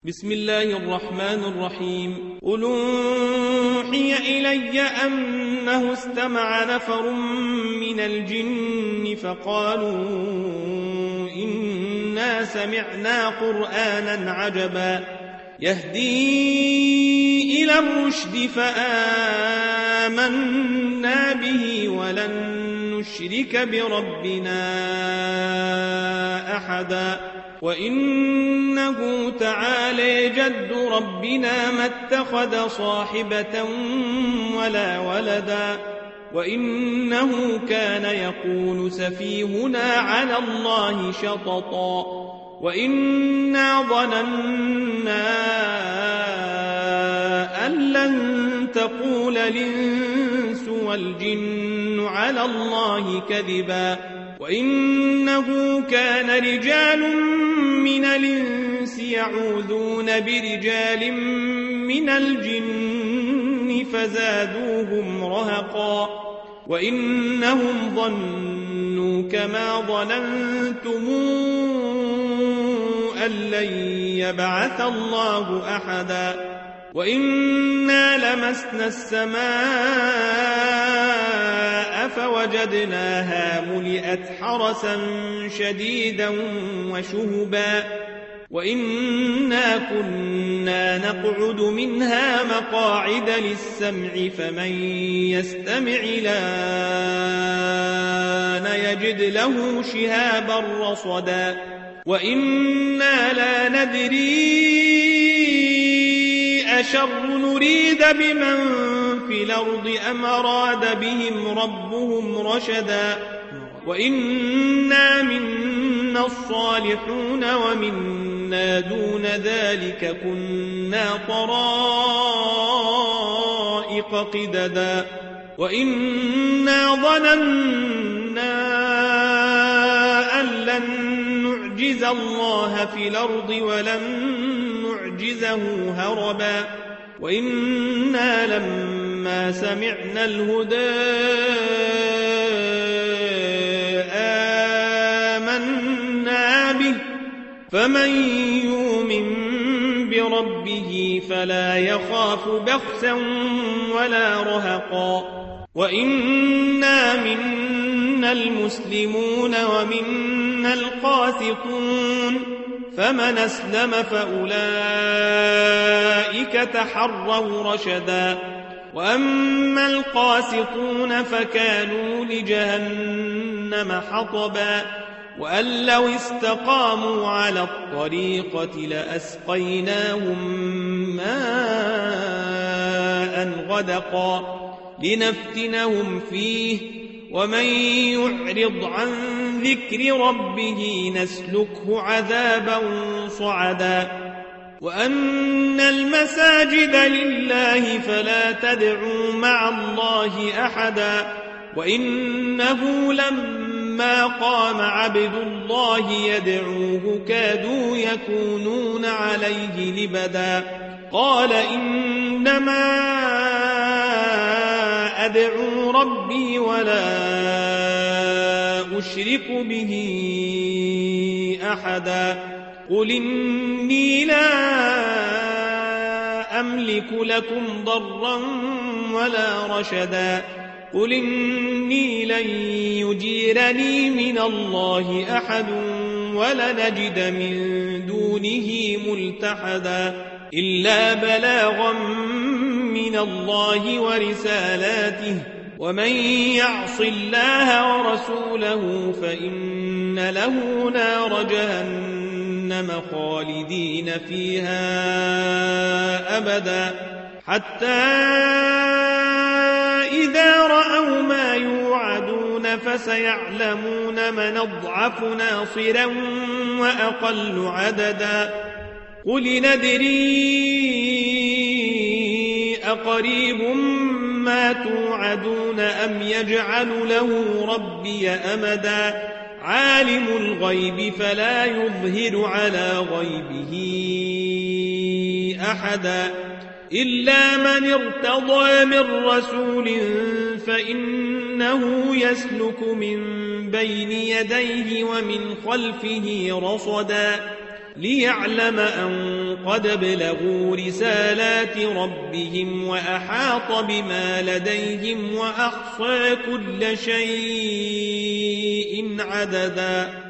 بسم الله الرحمن الرحيم. قل أوحي إلي أنه استمع نفر من الجن فقالوا إنا سمعنا قرآنا عجبا يهدي إلى الرشد فآمنا به ولن نشرك بربنا أحدا وإنه تعالى جد ربنا ما اتخذ صاحبة ولا ولدا وإنه كان يقول سفيهنا على الله شططا وإنا ظننا أن لن تقول الإنس والجن على الله كذبا وإنه كان رجال من الإنس يعوذون برجال من الجن فزادوهم رهقا وإنهم ظنوا كما ظننتم أن لن يبعث الله أحدا وإنا لمسنا السماء فوجدناها ملئت حرسا شديدا وشهبا وإنا كنا نقعد منها مقاعد للسمع فمن يستمع الآن يجد له شهابا رصدا وإنا لا ندري أشر نريد بمن في الأرض أم أراد بهم ربهم رشدا وإنا منا الصالحون ومنا دون ذلك كنا طرائق قددا وإنا ظننا أن لن نعجز الله في الأرض ولن نعجزه هربا وإنا لما سمعنا الهدى آمنا به فمن يؤمن بربه فلا يخاف بخسا ولا رهقا وإنا منا المسلمون ومنا القاسطون فمن أسلم فأولئك تحروا رشدا وأما القاسطون فكانوا لجهنم حطبا وأن لو استقاموا على الطريقة لأسقيناهم ماء غدقا لنفتنهم فيه ومن يعرض عن ذكر ربه نسلكه عذابا صعدا وأن المساجد لله فلا تدعوا مع الله أحدا وإنه لما قام عبد الله يدعوه كادوا يكونون عليه لبدا قال إنما أدعو ربي ولا أشرك به أحدا قل إني لا أملك لكم ضرا ولا رشدا قل إني لن يجيرني من الله أحد ولنجد من دونه ملتحدا إلا بلاغا من الله ورسالاته ومن يعص الله ورسوله فإن له نار جهنم خالدين فيها أبدا حتى إذا رأوا ما يوعدون فسيعلمون من أضعف ناصرا وأقل عددا قل ندري أقريب ما توعدون أم يجعل له ربي أمدا عالم الغيب فلا يظهر على غيبه أحدا إلا من ارتضى من رسول فإنه يسلك من بين يديه ومن خلفه رصدا ليعلم أن قد ابلغوا رسالات ربهم وأحاط بما لديهم وأحصى كل شيء عددا